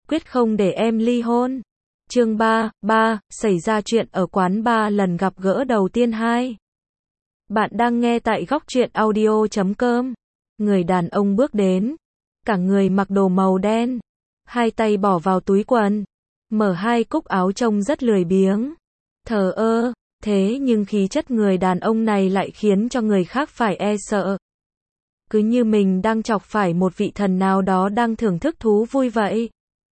quyết không để em ly hôn. Chương 3, xảy ra chuyện ở quán bar lần gặp gỡ đầu tiên 2. Bạn đang nghe tại góc truyện audio.com. Người đàn ông bước đến, cả người mặc đồ màu đen, hai tay bỏ vào túi quần, mở hai cúc áo trông rất lười biếng, thờ ơ, thế nhưng khí chất người đàn ông này lại khiến cho người khác phải e sợ. Cứ như mình đang chọc phải một vị thần nào đó đang thưởng thức thú vui vậy.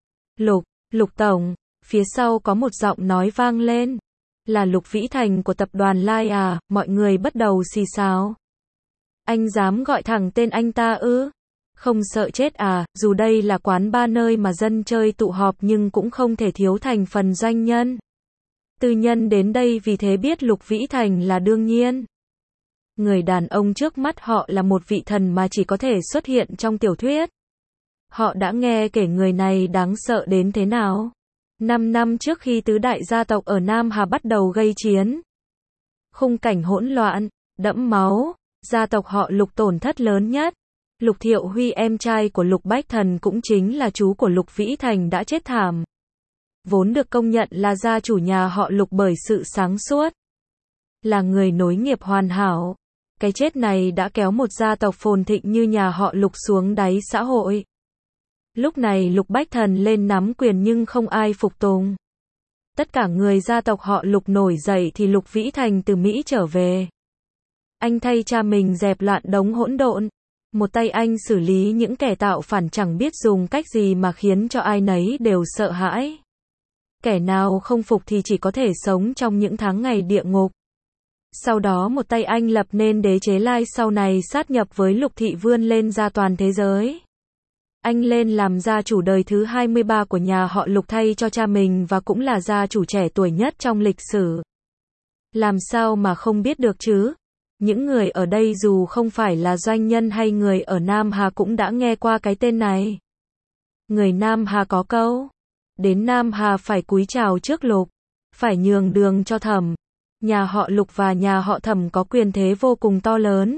Lục tổng, phía sau có một giọng nói vang lên. Là Lục Vĩ Thành của tập đoàn Lai à, mọi người bắt đầu xì xào. Anh dám gọi thẳng tên anh ta ư? Không sợ chết à, dù đây là quán bar nơi mà dân chơi tụ họp nhưng cũng không thể thiếu thành phần doanh nhân. Tư nhân đến đây vì thế biết Lục Vĩ Thành là đương nhiên. Người đàn ông trước mắt họ là một vị thần mà chỉ có thể xuất hiện trong tiểu thuyết. Họ đã nghe kể người này đáng sợ đến thế nào. 5 năm trước khi tứ đại gia tộc ở Nam Hà bắt đầu gây chiến. Khung cảnh hỗn loạn, đẫm máu, gia tộc họ Lục tổn thất lớn nhất. Lục Thiệu Huy em trai của Lục Bách Thần cũng chính là chú của Lục Vĩ Thành đã chết thảm. Vốn được công nhận là gia chủ nhà họ Lục bởi sự sáng suốt. Là người nối nghiệp hoàn hảo. Cái chết này đã kéo một gia tộc phồn thịnh như nhà họ Lục xuống đáy xã hội. Lúc này Lục Bách Thần lên nắm quyền nhưng không ai phục tùng. Tất cả người gia tộc họ Lục nổi dậy thì Lục Vĩ Thành từ Mỹ trở về. Anh thay cha mình dẹp loạn đống hỗn độn. Một tay anh xử lý những kẻ tạo phản chẳng biết dùng cách gì mà khiến cho ai nấy đều sợ hãi. Kẻ nào không phục thì chỉ có thể sống trong những tháng ngày địa ngục. Sau đó một tay anh lập nên đế chế Lai sau này sát nhập với Lục Thị vươn lên ra toàn thế giới. Anh lên làm gia chủ đời thứ 23 của nhà họ Lục thay cho cha mình và cũng là gia chủ trẻ tuổi nhất trong lịch sử. Làm sao mà không biết được chứ? Những người ở đây dù không phải là doanh nhân hay người ở Nam Hà cũng đã nghe qua cái tên này. Người Nam Hà có câu, đến Nam Hà phải cúi chào trước Lục, phải nhường đường cho Thẩm. Nhà họ Lục và nhà họ Thẩm có quyền thế vô cùng to lớn.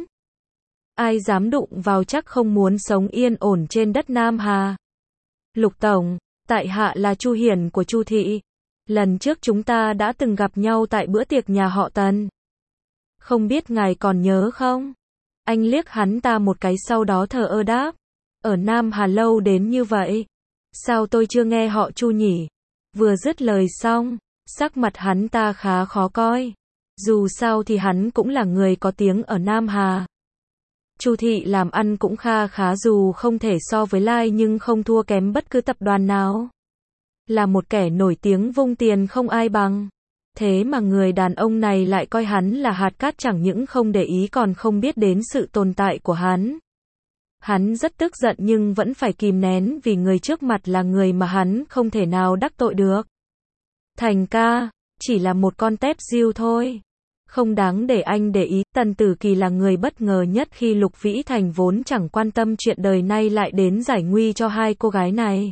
Ai dám đụng vào chắc không muốn sống yên ổn trên đất Nam Hà. Lục tổng, tại hạ là Chu Hiển của Chu Thị. Lần trước chúng ta đã từng gặp nhau tại bữa tiệc nhà họ Tần. Không biết ngài còn nhớ không? Anh liếc hắn ta một cái sau đó thờ ơ đáp. Ở Nam Hà lâu đến như vậy. Sao tôi chưa nghe họ Chu nhỉ? Vừa dứt lời xong, sắc mặt hắn ta khá khó coi. Dù sao thì hắn cũng là người có tiếng ở Nam Hà. Chu Thị làm ăn cũng kha khá dù không thể so với Lai nhưng không thua kém bất cứ tập đoàn nào. Là một kẻ nổi tiếng vung tiền không ai bằng. Thế mà người đàn ông này lại coi hắn là hạt cát chẳng những không để ý còn không biết đến sự tồn tại của hắn. Hắn rất tức giận nhưng vẫn phải kìm nén vì người trước mặt là người mà hắn không thể nào đắc tội được. Thành ca, chỉ là một con tép diêu thôi. Không đáng để anh để ý. Tần Tử Kỳ là người bất ngờ nhất khi Lục Vĩ Thành vốn chẳng quan tâm chuyện đời nay lại đến giải nguy cho hai cô gái này.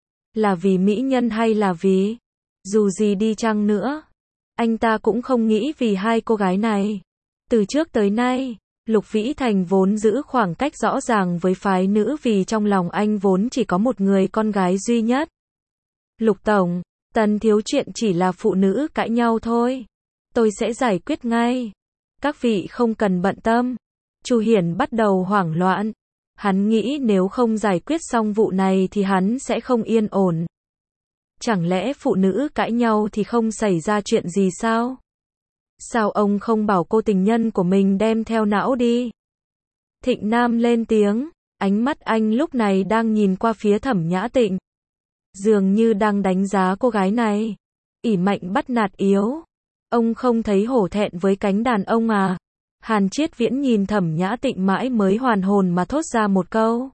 Là vì mỹ nhân hay là vì? Dù gì đi chăng nữa, anh ta cũng không nghĩ vì hai cô gái này. Từ trước tới nay, Lục Vĩ Thành vốn giữ khoảng cách rõ ràng với phái nữ vì trong lòng anh vốn chỉ có một người con gái duy nhất. Lục tổng, Tần thiếu chuyện chỉ là phụ nữ cãi nhau thôi. Tôi sẽ giải quyết ngay. Các vị không cần bận tâm. Chu Hiển bắt đầu hoảng loạn. Hắn nghĩ nếu không giải quyết xong vụ này thì hắn sẽ không yên ổn. Chẳng lẽ phụ nữ cãi nhau thì không xảy ra chuyện gì sao? Sao ông không bảo cô tình nhân của mình đem theo não đi? Thịnh Nam lên tiếng, ánh mắt anh lúc này đang nhìn qua phía Thẩm Nhã Tịnh. Dường như đang đánh giá cô gái này. Ỷ mạnh bắt nạt yếu. Ông không thấy hổ thẹn với cánh đàn ông à? Hàn Triết Viễn nhìn Thẩm Nhã Tịnh mãi mới hoàn hồn mà thốt ra một câu.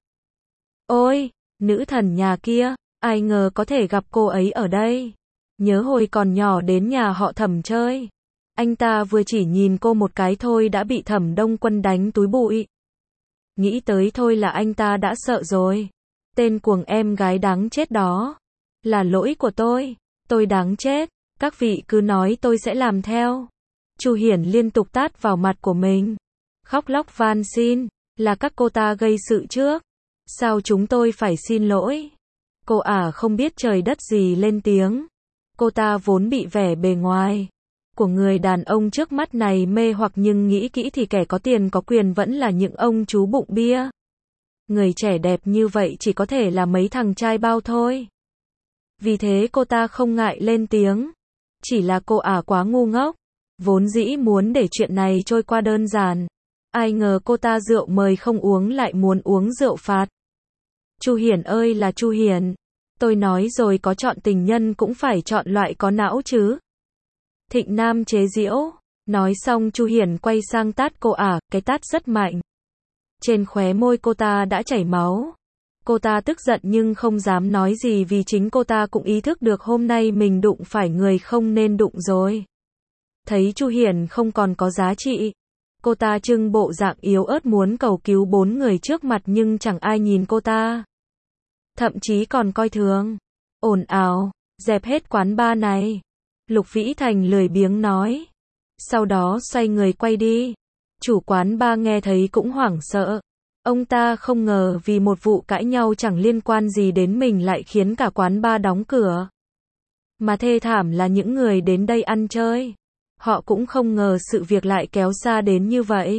Ôi, nữ thần nhà kia, ai ngờ có thể gặp cô ấy ở đây. Nhớ hồi còn nhỏ đến nhà họ Thẩm chơi. Anh ta vừa chỉ nhìn cô một cái thôi đã bị Thẩm Đông Quân đánh túi bụi. Nghĩ tới thôi là anh ta đã sợ rồi. Tên cuồng em gái đáng chết đó. Là lỗi của tôi đáng chết. Các vị cứ nói tôi sẽ làm theo. Chu Hiển liên tục tát vào mặt của mình. Khóc lóc van xin, là các cô ta gây sự trước. Sao chúng tôi phải xin lỗi? Cô ả không biết trời đất gì lên tiếng. Cô ta vốn bị vẻ bề ngoài của người đàn ông trước mắt này mê hoặc, nhưng nghĩ kỹ thì kẻ có tiền có quyền vẫn là những ông chú bụng bia. Người trẻ đẹp như vậy chỉ có thể là mấy thằng trai bao thôi. Vì thế cô ta không ngại lên tiếng. Chỉ là cô ả quá ngu ngốc. Vốn dĩ muốn để chuyện này trôi qua đơn giản. Ai ngờ cô ta rượu mời không uống lại muốn uống rượu phạt. Chu Hiển ơi là Chu Hiển. Tôi nói rồi, có chọn tình nhân cũng phải chọn loại có não chứ. Thịnh Nam chế giễu. Nói xong Chu Hiển quay sang tát cô ả, cái tát rất mạnh. Trên khóe môi cô ta đã chảy máu. Cô ta tức giận nhưng không dám nói gì vì chính cô ta cũng ý thức được hôm nay mình đụng phải người không nên đụng rồi. Thấy Chu Hiển không còn có giá trị, cô ta trưng bộ dạng yếu ớt muốn cầu cứu 4 người trước mặt nhưng chẳng ai nhìn cô ta. Thậm chí còn coi thường. Ồn ào, dẹp hết quán bar này. Lục Vĩ Thành lười biếng nói. Sau đó xoay người quay đi. Chủ quán bar nghe thấy cũng hoảng sợ. Ông ta không ngờ vì một vụ cãi nhau chẳng liên quan gì đến mình lại khiến cả quán bar đóng cửa. Mà thê thảm là những người đến đây ăn chơi. Họ cũng không ngờ sự việc lại kéo xa đến như vậy.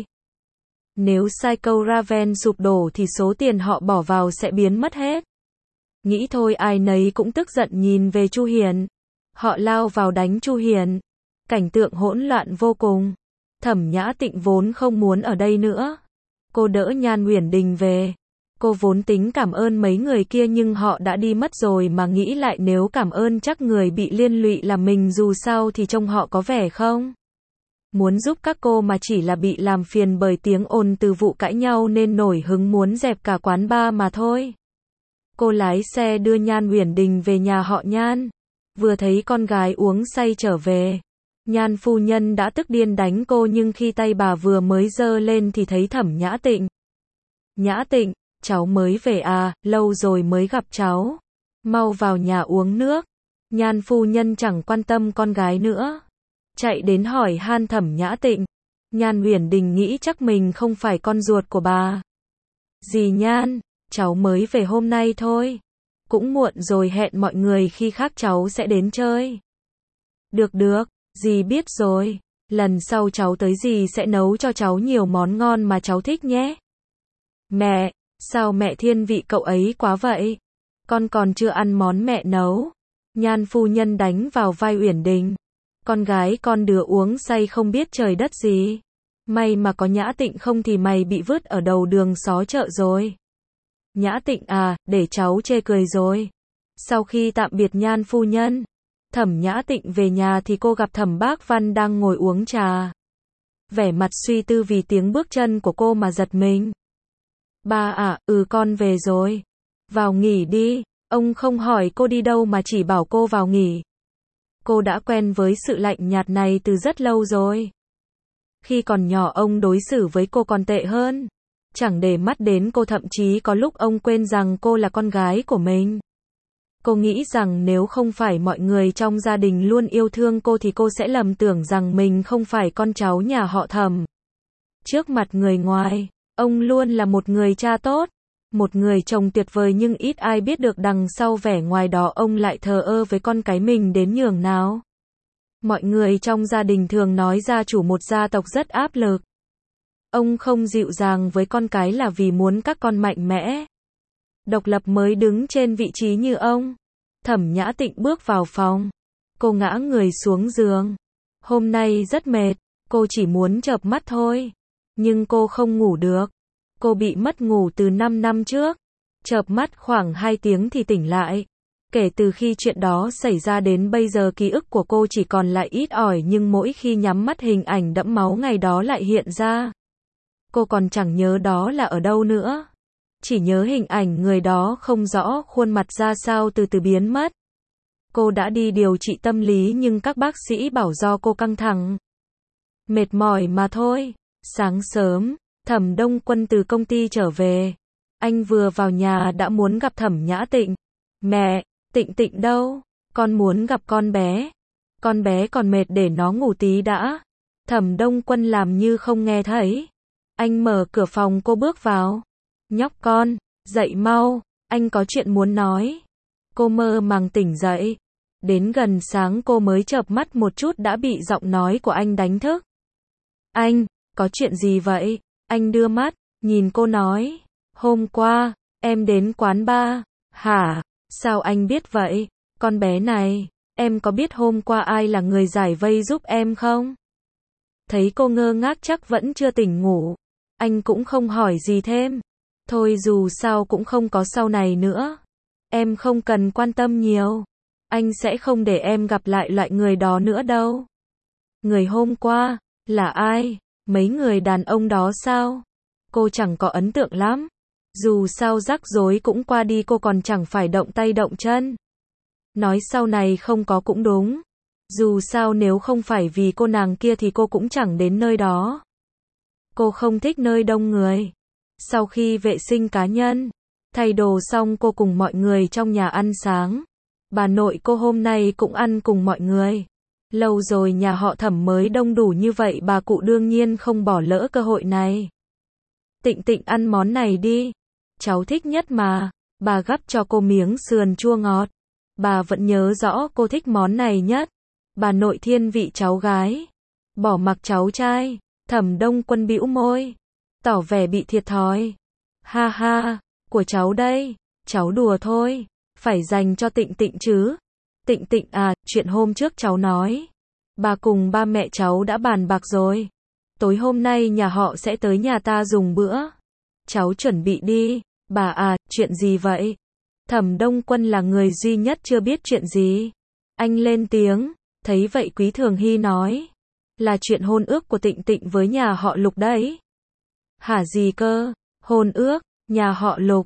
Nếu Psycho Raven sụp đổ thì số tiền họ bỏ vào sẽ biến mất hết. Nghĩ thôi ai nấy cũng tức giận nhìn về Chu Hiển. Họ lao vào đánh Chu Hiển. Cảnh tượng hỗn loạn vô cùng. Thẩm Nhã Tịnh vốn không muốn ở đây nữa. Cô đỡ Nhan Uyển Đình về. Cô vốn tính cảm ơn mấy người kia nhưng họ đã đi mất rồi, mà nghĩ lại nếu cảm ơn chắc người bị liên lụy là mình, dù sao thì trông họ có vẻ không muốn giúp các cô mà chỉ là bị làm phiền bởi tiếng ồn từ vụ cãi nhau nên nổi hứng muốn dẹp cả quán bar mà thôi. Cô lái xe đưa Nhan Uyển Đình về nhà họ Nhan. Vừa thấy con gái uống say trở về, Nhan phu nhân đã tức điên đánh cô, nhưng khi tay bà vừa mới giơ lên thì thấy Thẩm Nhã Tịnh. Nhã Tịnh, cháu mới về à, lâu rồi mới gặp cháu. Mau vào nhà uống nước. Nhan phu nhân chẳng quan tâm con gái nữa. Chạy đến hỏi han Thẩm Nhã Tịnh. Nhan Uyển Đình nghĩ chắc mình không phải con ruột của bà. Dì Nhan, cháu mới về hôm nay thôi. Cũng muộn rồi, hẹn mọi người khi khác cháu sẽ đến chơi. Được được, dì biết rồi. Lần sau cháu tới dì sẽ nấu cho cháu nhiều món ngon mà cháu thích nhé. Mẹ, sao mẹ thiên vị cậu ấy quá vậy? Con còn chưa ăn món mẹ nấu. Nhan phu nhân đánh vào vai Uyển Đình. Con gái con đứa uống say không biết trời đất gì. May mà có Nhã Tịnh, không thì mày bị vứt ở đầu đường xó chợ rồi. Nhã Tịnh à, để cháu chê cười rồi. Sau khi tạm biệt Nhan phu nhân, Thẩm Nhã Tịnh về nhà thì cô gặp Thẩm Bác Văn đang ngồi uống trà. Vẻ mặt suy tư vì tiếng bước chân của cô mà giật mình. Ba à, con về rồi. Vào nghỉ đi. Ông không hỏi cô đi đâu mà chỉ bảo cô vào nghỉ. Cô đã quen với sự lạnh nhạt này từ rất lâu rồi. Khi còn nhỏ ông đối xử với cô còn tệ hơn. Chẳng để mắt đến cô, thậm chí có lúc ông quên rằng cô là con gái của mình. Cô nghĩ rằng nếu không phải mọi người trong gia đình luôn yêu thương cô thì cô sẽ lầm tưởng rằng mình không phải con cháu nhà họ Thẩm. Trước mặt người ngoài, ông luôn là một người cha tốt, một người chồng tuyệt vời, nhưng ít ai biết được đằng sau vẻ ngoài đó ông lại thờ ơ với con cái mình đến nhường nào. Mọi người trong gia đình thường nói gia chủ một gia tộc rất áp lực. Ông không dịu dàng với con cái là vì muốn các con mạnh mẽ, độc lập mới đứng trên vị trí như ông. Thẩm Nhã Tịnh bước vào phòng. Cô ngã người xuống giường. Hôm nay rất mệt, cô chỉ muốn chợp mắt thôi. Nhưng cô không ngủ được. Cô bị mất ngủ từ 5 năm trước. Chợp mắt khoảng 2 tiếng thì tỉnh lại. Kể từ khi chuyện đó xảy ra đến bây giờ ký ức của cô chỉ còn lại ít ỏi, nhưng mỗi khi nhắm mắt hình ảnh đẫm máu ngày đó lại hiện ra. Cô còn chẳng nhớ đó là ở đâu nữa. Chỉ nhớ hình ảnh người đó không rõ khuôn mặt ra sao từ từ biến mất. Cô đã đi điều trị tâm lý nhưng các bác sĩ bảo do cô căng thẳng, mệt mỏi mà thôi. Sáng sớm, Thẩm Đông Quân từ công ty trở về. Anh vừa vào nhà đã muốn gặp Thẩm Nhã Tịnh. Mẹ, Tịnh Tịnh đâu? Con muốn gặp con bé. Con bé còn mệt, để nó ngủ tí đã. Thẩm Đông Quân làm như không nghe thấy. Anh mở cửa phòng, cô bước vào. Nhóc con, dậy mau, anh có chuyện muốn nói. Cô mơ màng tỉnh dậy. Đến gần sáng cô mới chợp mắt một chút đã bị giọng nói của anh đánh thức. Anh, có chuyện gì vậy? Anh đưa mắt, nhìn cô nói. Hôm qua, em đến quán bar. Hả? Sao anh biết vậy? Con bé này, em có biết hôm qua ai là người giải vây giúp em không? Thấy cô ngơ ngác chắc vẫn chưa tỉnh ngủ. Anh cũng không hỏi gì thêm. Thôi dù sao cũng không có sau này nữa. Em không cần quan tâm nhiều. Anh sẽ không để em gặp lại loại người đó nữa đâu. Người hôm qua, là ai? Mấy người đàn ông đó sao? Cô chẳng có ấn tượng lắm. Dù sao rắc rối cũng qua đi cô còn chẳng phải động tay động chân. Nói sau này không có cũng đúng. Dù sao nếu không phải vì cô nàng kia thì cô cũng chẳng đến nơi đó. Cô không thích nơi đông người. Sau khi vệ sinh cá nhân, thay đồ xong cô cùng mọi người trong nhà ăn sáng. Bà nội cô hôm nay cũng ăn cùng mọi người. Lâu rồi nhà họ Thẩm mới đông đủ như vậy, bà cụ đương nhiên không bỏ lỡ cơ hội này. Tịnh Tịnh ăn món này đi. Cháu thích nhất mà. Bà gắp cho cô miếng sườn chua ngọt. Bà vẫn nhớ rõ cô thích món này nhất. Bà nội thiên vị cháu gái. Bỏ mặc cháu trai. Thẩm Đông Quân bĩu môi. Tỏ vẻ bị thiệt thòi. Ha ha, của cháu đây. Cháu đùa thôi. Phải dành cho Tịnh Tịnh chứ. Tịnh Tịnh à, chuyện hôm trước cháu nói. Bà cùng ba mẹ cháu đã bàn bạc rồi. Tối hôm nay nhà họ sẽ tới nhà ta dùng bữa. Cháu chuẩn bị đi. Bà à, chuyện gì vậy? Thẩm Đông Quân là người duy nhất chưa biết chuyện gì. Anh lên tiếng. Thấy vậy Quý Thường Hy nói. Là chuyện hôn ước của Tịnh Tịnh với nhà họ Lục đấy. Hả gì cơ? Hôn ước? Nhà họ Lục?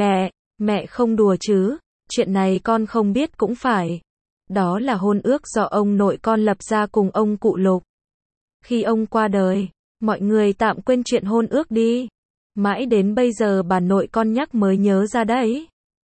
Mẹ không đùa chứ. Chuyện này con không biết cũng phải. Đó là hôn ước do ông nội con lập ra cùng ông cụ Lục. Khi ông qua đời, mọi người tạm quên chuyện hôn ước đi. Mãi đến bây giờ bà nội con nhắc mới nhớ ra đấy.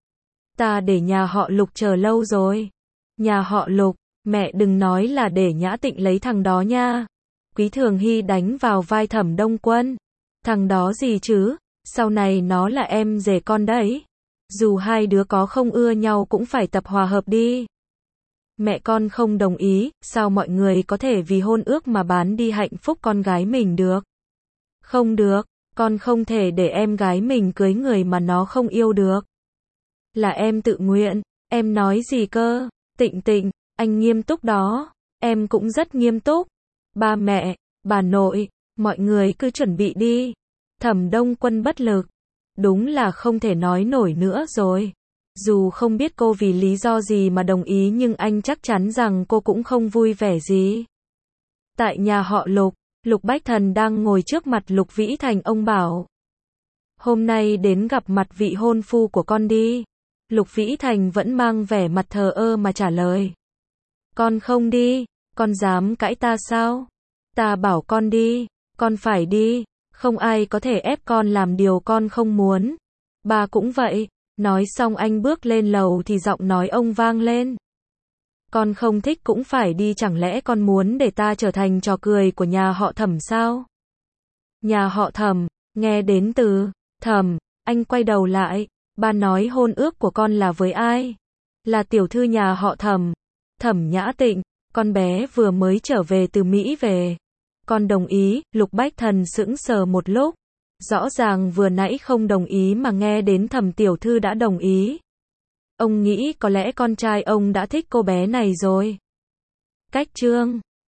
Ta để nhà họ Lục chờ lâu rồi. Nhà họ Lục, mẹ đừng nói là để Nhã Tịnh lấy thằng đó nha. Quý Thường Hy đánh vào vai Thẩm Đông Quân. Thằng đó gì chứ, sau này nó là em rể con đấy. Dù hai đứa có không ưa nhau cũng phải tập hòa hợp đi. Mẹ con không đồng ý, sao mọi người có thể vì hôn ước mà bán đi hạnh phúc con gái mình được? Không được, con không thể để em gái mình cưới người mà nó không yêu được. Là em tự nguyện, em nói gì cơ? Tịnh Tịnh, anh nghiêm túc đó, em cũng rất nghiêm túc. Ba mẹ, bà nội, mọi người cứ chuẩn bị đi. Thẩm Đông Quân bất lực. Đúng là không thể nói nổi nữa rồi. Dù không biết cô vì lý do gì mà đồng ý nhưng anh chắc chắn rằng cô cũng không vui vẻ gì. Tại nhà họ Lục, Lục Bách Thần đang ngồi trước mặt Lục Vĩ Thành, ông bảo. Hôm nay đến gặp mặt vị hôn phu của con đi. Lục Vĩ Thành vẫn mang vẻ mặt thờ ơ mà trả lời. Con không đi, con dám cãi ta sao? Ta bảo con đi, con phải đi, không ai có thể ép con làm điều con không muốn. Bà cũng vậy. Nói xong anh bước lên lầu thì giọng nói ông vang lên. Con không thích cũng phải đi, chẳng lẽ con muốn để ta trở thành trò cười của nhà họ Thẩm sao? Nhà họ Thẩm, nghe đến từ Thẩm, anh quay đầu lại. Ba nói hôn ước của con là với ai? Là tiểu thư nhà họ Thẩm, Thẩm Nhã Tịnh, con bé vừa mới trở về từ Mỹ về. Con đồng ý. Lục Bách Thần sững sờ một lúc. Rõ ràng vừa nãy không đồng ý mà nghe đến Thẩm tiểu thư đã đồng ý. Ông nghĩ có lẽ con trai ông đã thích cô bé này rồi. Cách chương